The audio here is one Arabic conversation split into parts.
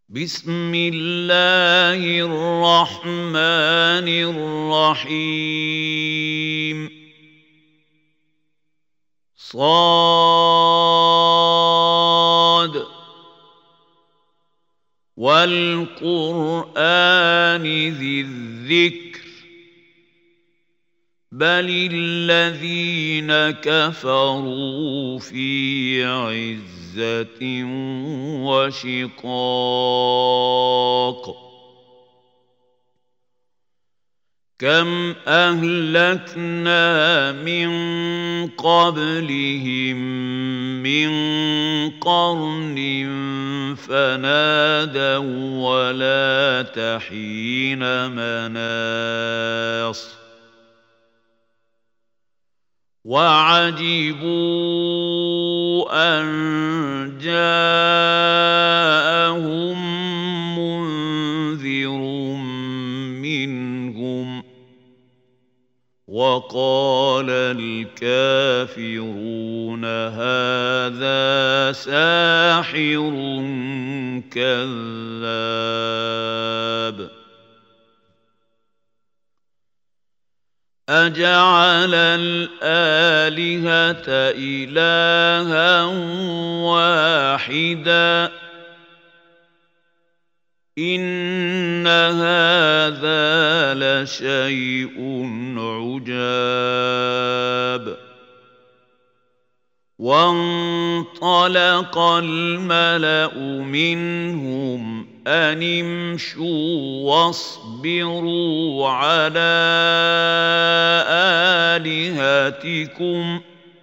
بسم الله الرحمن الرحيم صاد والقرآن ذي الذكر بل الذين كفروا في عزة وشقاق كم أهلكنا من قبلهم من قرن فنادوا ولا تحين مناص وعجبوا أن جاءهم منذر منهم وقال الكافرون هذا ساحر كذاب أجعل الآلهة إلها واحدا إن هذا لشيء عجاب وانطلق الملأ منهم أن امشوا واصبروا على آلهتكم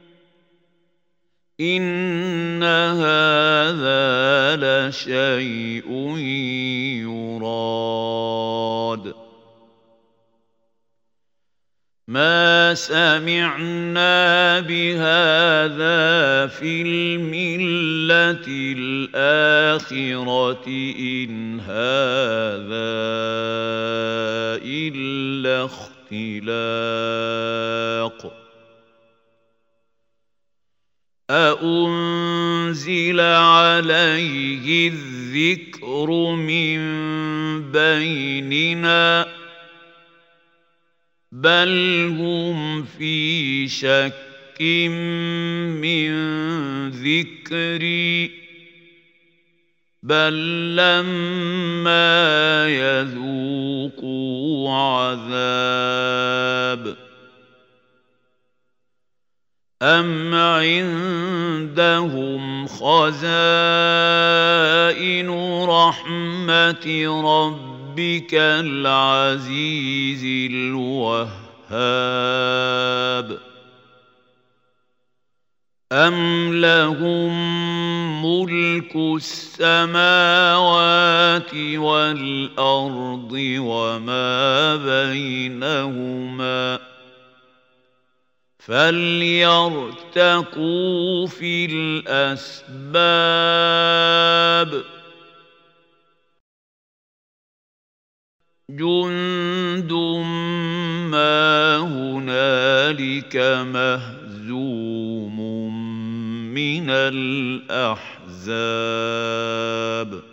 إن هذا لشيء يراد ما سمعنا بهذا في الملة الآخرة إن هذا إلا اختلاق أأنزل عليه الذكر من بيننا بل هم في شك من ذكري بل لما يذوقوا عذاب أم عندهم خزائن رحمة ربك العزيز الوهاب أم لهم ملك السماوات والأرض وما بينهما فليرتقوا في الأسباب جند ما هنالك مهزوم من الأحزاب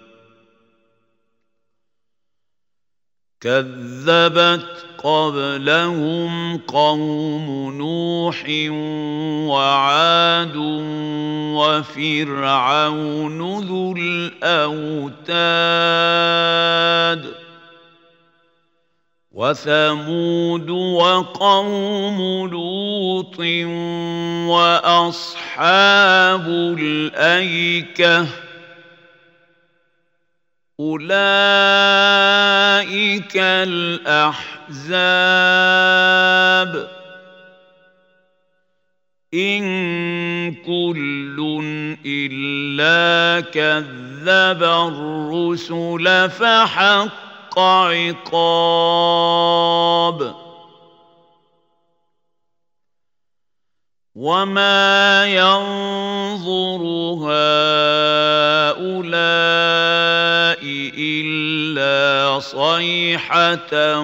كذبت قبلهم قوم نوح وعاد وفرعون ذو الأوتاد وثمود وقوم لوط وأصحاب الأيكة أولئك الأحزاب إن كل إلا كذب الرسل فحق عقاب وما ينظر هؤلاء إلا صيحة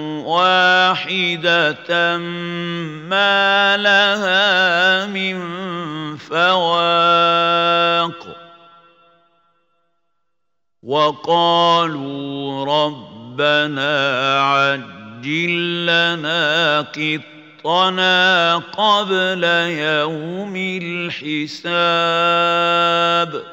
واحدة ما لها من فواق وقالوا ربنا عجل لنا قطنا قبل يوم الحساب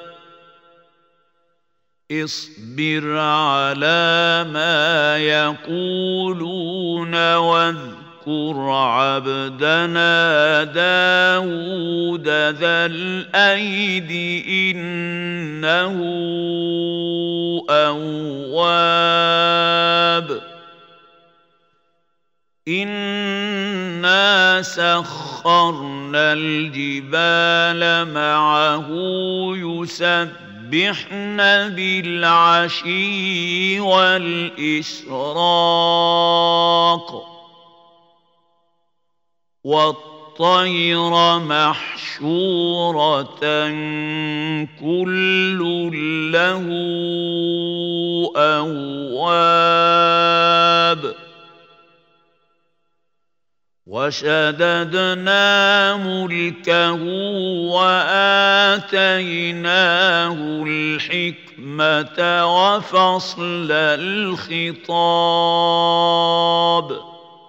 اصبر على ما يقولون واذكر عبدنا داود ذا الأيد إنه أواب إنا سخرنا الجبال معه يسبحن بالعشي والإشراق والطير محشورة كل له أواب وشددنا ملكه وآتيناه الحكمة وفصل الخطاب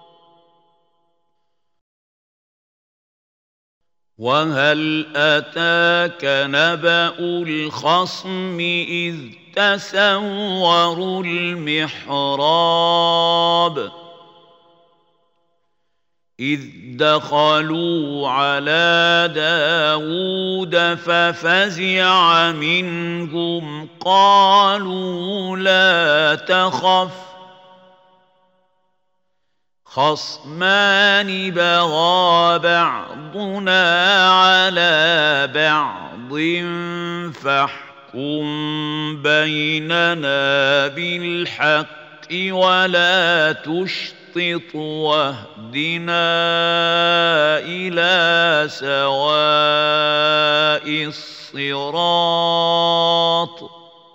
وهل أتاك نبأ الخصم إذ تسوروا المحراب إذ دخلوا على داود ففزع منهم قالوا لا تخف خصمان بغى بعضنا على بعض فاحكم بيننا بالحق ولا تشطط واهدنا إلى سواء الصراط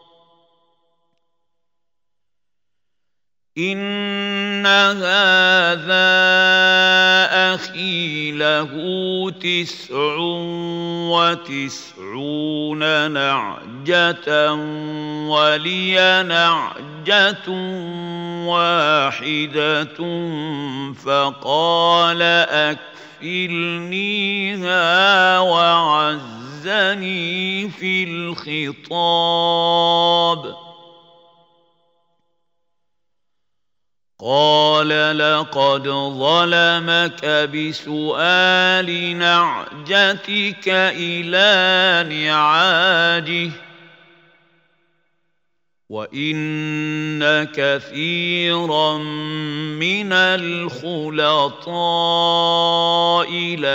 إن هذا أخي له 99 نعجة ولي نعجة واحدة فقال أكفلنيها وعزني في الخطاب قال لقد ظلمك بسؤال نعجتك إلى نعاجه وإن كثيرا من الخلطاء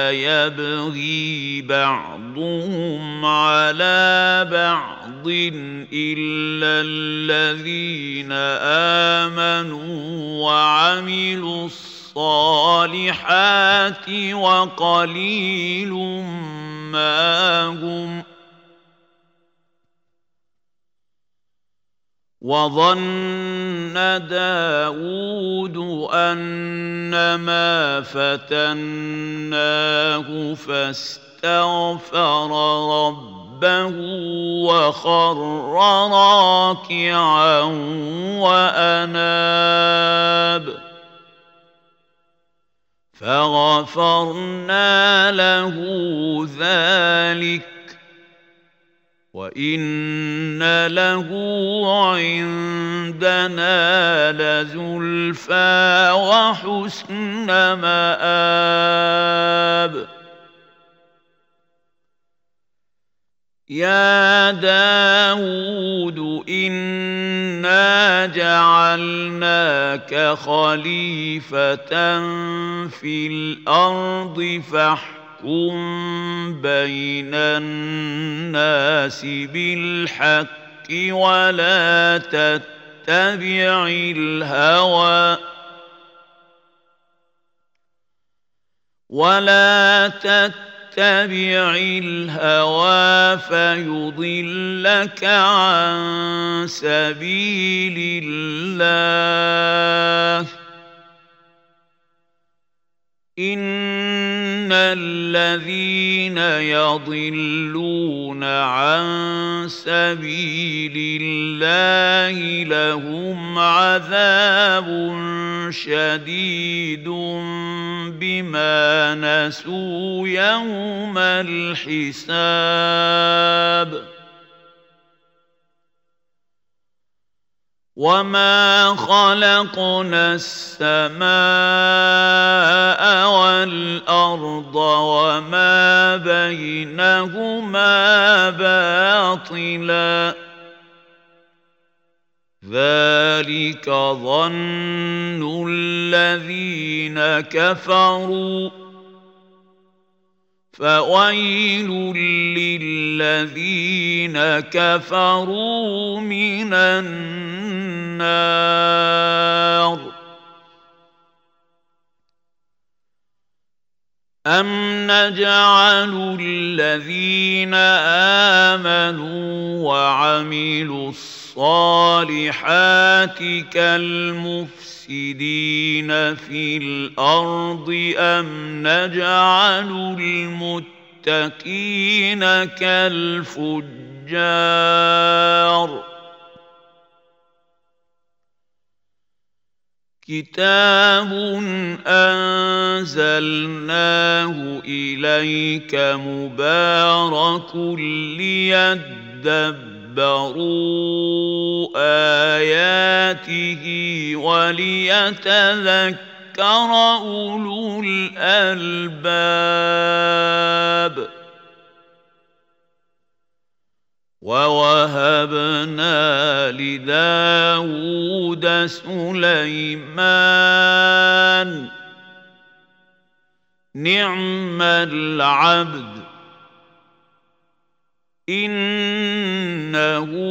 ليبغي بعضهم على بعض إلا الذين آمنوا وعملوا الصالحات وقليل ما هم وظن داود أنما فتناه فاستغفر ربه وخر راكعا وأناب فغفرنا له ذلك وإن له عندنا لزلفى وحسن مآب يا داود إنا جعلناك خليفة في الأرض فاحكم بين الناس بالحق ولا تتبع الهوى فيضلك عن سبيل الله إن الذين يضلون عن سبيل الله لهم عذاب شديد بما نسوا يوم الحساب وما خلقنا السماء والأرض وما بينهما باطلا ذلك ظن الذين كفروا فويل للذين كفروا من النار أم نجعل الذين آمنوا وعملوا الصالحات كالمفسدين في الأرض أم نجعل المتقين كالفجار كتاب أنزلناه إليك مبارك ليدبروا آياته وليتذكر أولو الألباب ووهبنا لداود سليمان نعم العبد إنه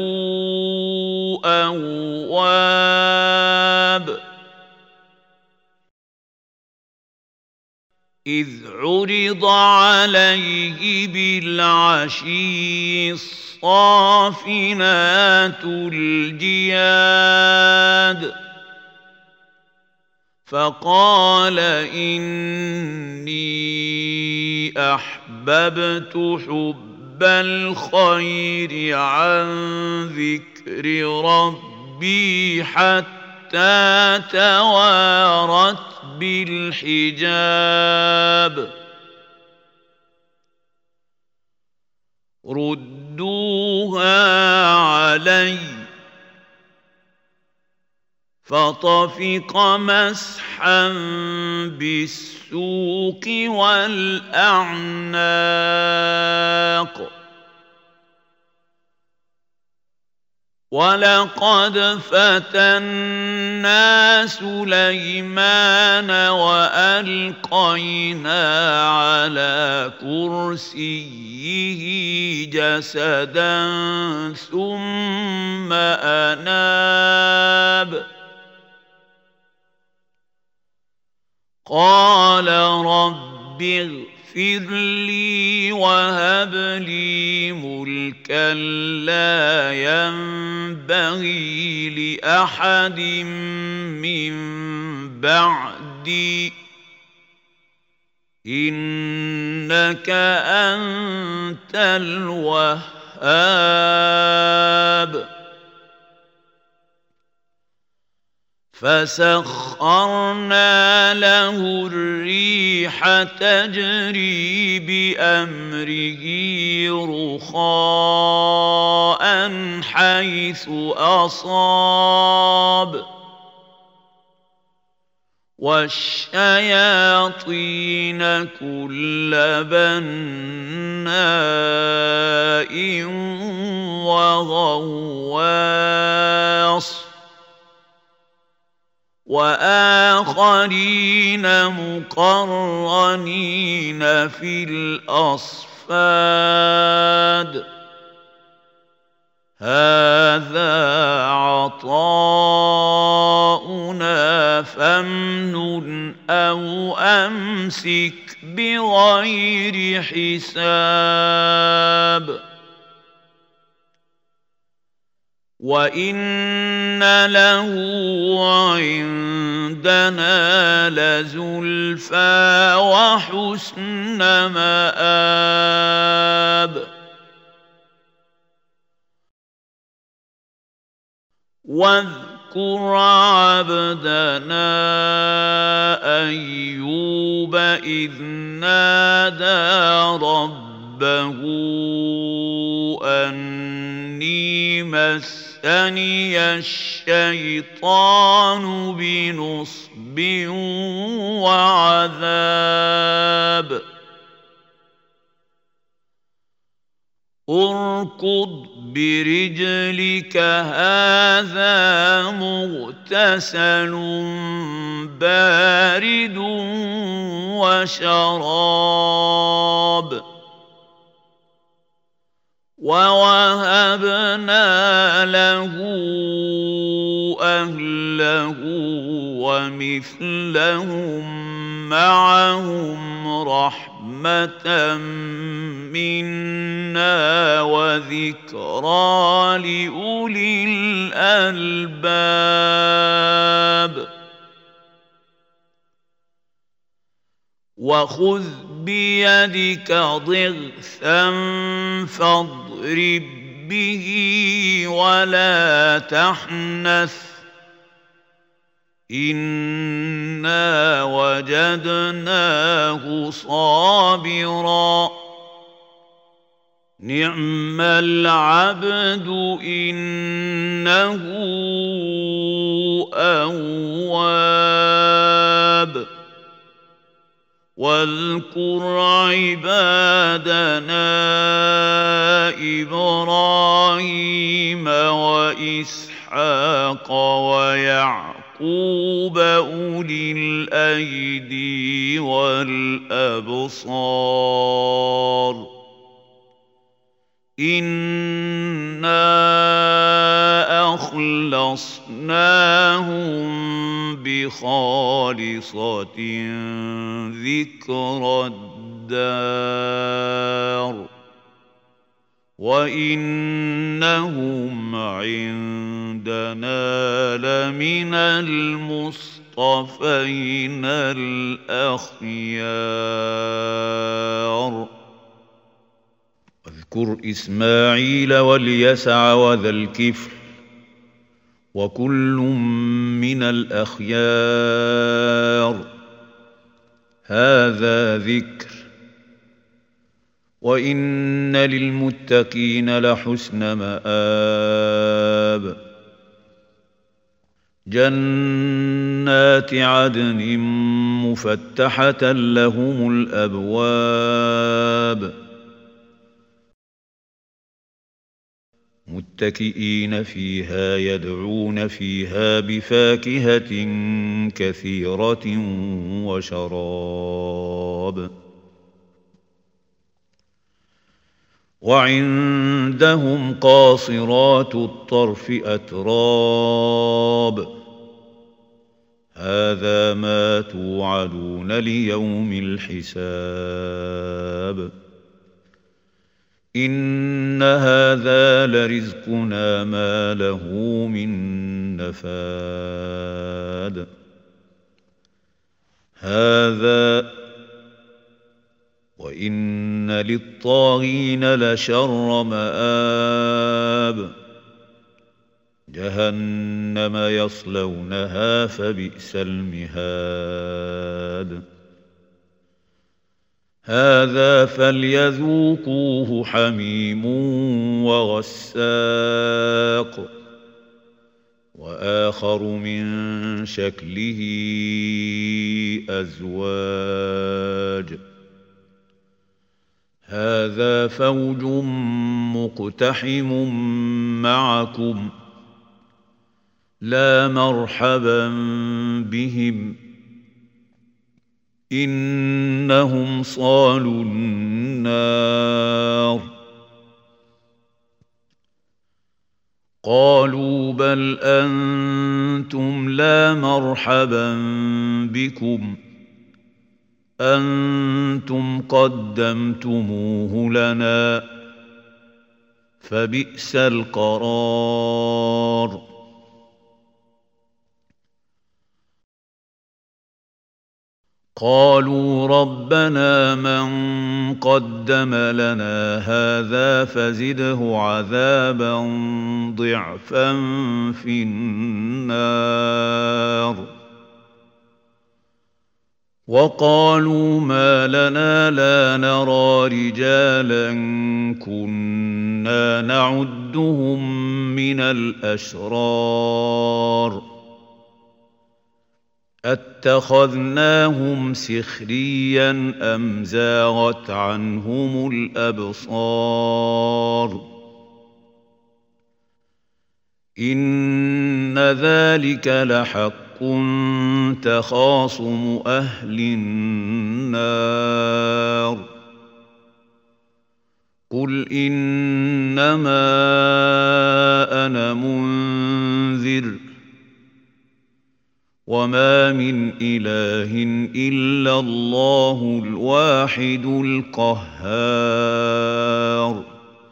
أواب إذ عرض عليه بالعشي الصافنات الجياد فقال إني أحببت حب الخير عن ذكر ربي حتى توارت بالحجاب ردوها علي فطفق مسحا بالسوق والأعناق ولقد فتنا سليمان وألقينا على كرسيه جسدا ثم أناب قال رب اغفر لي وهب لي ملكا لا ينبغي لأحد من بعدي إنك أنت الوهاب فسخرنا له الريح تجري بأمره رخاء حيث أصاب والشياطين كل بناء وغواص وآخرين مقرنين في الأصفاد هذا عطاؤنا فامنن أو أمسك بغير حساب وإن له عندنا لزلفى وحسن مآب واذكر عبدنا أيوب إذ نادى ربه أني مسني الشيطان بنصب وعذاب اركض برجلك هذا مغتسل بارد وشراب ووهبنا له أهله ومثلهم معهم رحمة منا وذكرى لأولي الألباب وخذ بيدك ضغثا فاضرب به ولا تحنث إنا وجدناه صابرا نعم العبد إنه أواب واذكر عبادنا إبراهيم وإسحاق ويعقوب أولي الأيدي والأبصار إنا أخلصناهم بخالصة ذكر الدار وإنهم عندنا لمن المصطفين الأخيار واذكر إسماعيل واليسع وذا الكفل وكل من الأخيار هذا ذكر وإن للمتقين لحسن مآب جنات عدن مفتحة لهم الأبواب متكئين فيها يدعون فيها بفاكهة كثيرة وشراب وعندهم قاصرات الطرف أتراب هذا ما توعدون ليوم الحساب إن هذا لرزقنا ما له من نفاد هذا وإن للطاغين لشر مآب جهنم يصلونها فبئس المهاد هذا فليذوقوه حميم وغساق وآخر من شكله أزواج هذا فوج مقتحم معكم لا مرحبا بهم إنهم صالوا النار قالوا بل أنتم لا مرحبا بكم أنتم قدمتموه لنا فبئس القرار. قالوا ربنا من قدم لنا هذا فزده عذابا ضعفا في النار. وقالوا ما لنا لا نرى رجالا كنا نعدهم من الأشرار أتخذناهم سخريا أم زاغت عنهم الأبصار إن ذلك لحق تخاصم أهل النار. قل إنما أنا منذر وما من إله إلا الله الواحد القهار.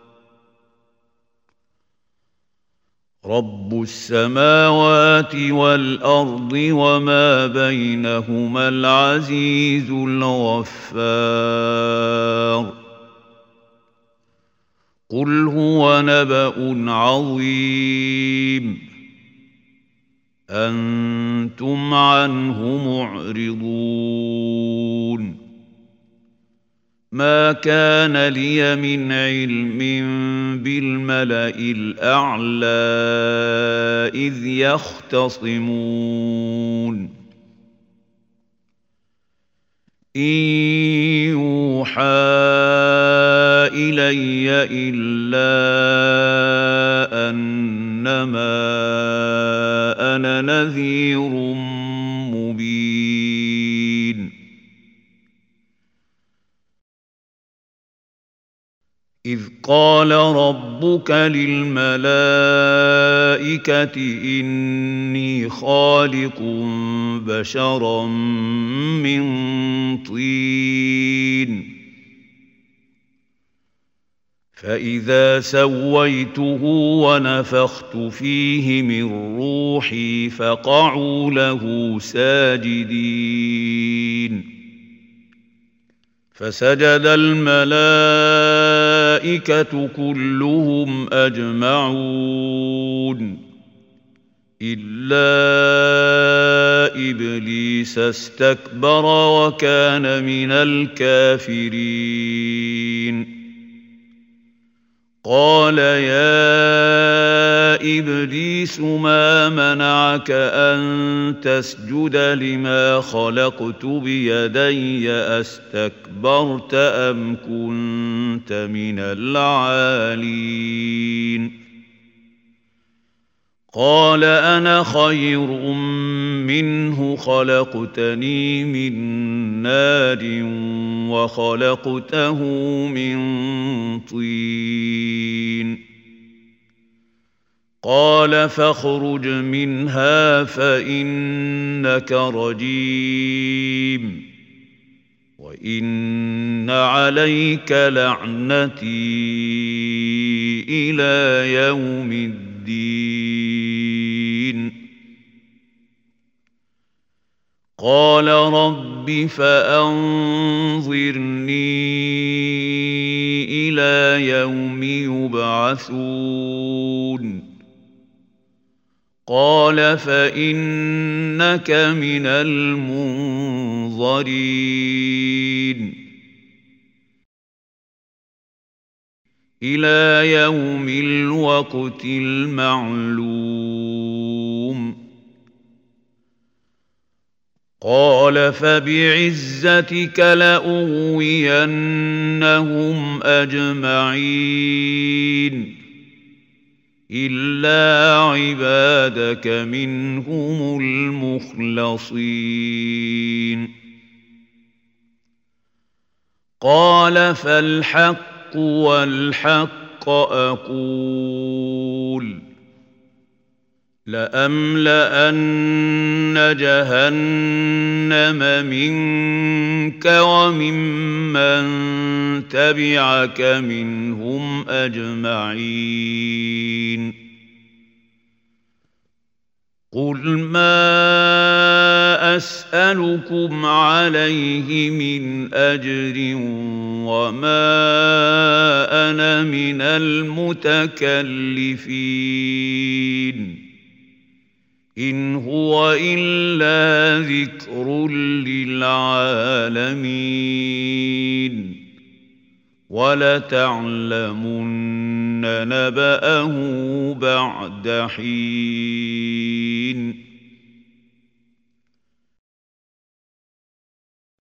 رب السماوات والأرض وما بينهما العزيز الغفار. قل هو نبأ عظيم أنتم عنه معرضون. ما كان لي من علم بالملأ الأعلى إذ يختصمون إن يوحى إلي إلا أنما أنا نذير مبين. إذ قال ربك للملائكة إني خالق بشرا من طين فإذا سويته ونفخت فيه من روحي فقعوا له ساجدين. فسجد الملائكة كلهم أجمعون إلا إبليس استكبر وكان من الكافرين. قال يا إبليس ما منعك أن تسجد لما خلقت بيدي أستكبرت أم كنت من العالين؟ قال أنا خير منه خلقتني من نار وخلقته من طين. قال فاخرج منها فإنك رجيم وإن عليك لعنتي إلى يوم الدين. قال رب فأنظرني إلى يوم يبعثون. قال فإنك من المنظرين إلى يوم الوقت المعلوم. قال فبعزتك لأغوينهم أجمعين إلا عبادك منهم المخلصين. قال فالحق والحق أقول لأملأن جهنم منك وممن تبعك منهم أجمعين قل ما أسألكم عليه من أجر وما أنا من المتكلفين إن هو إلا ذكر للعالمين ولتعلمن نبأه بعد حين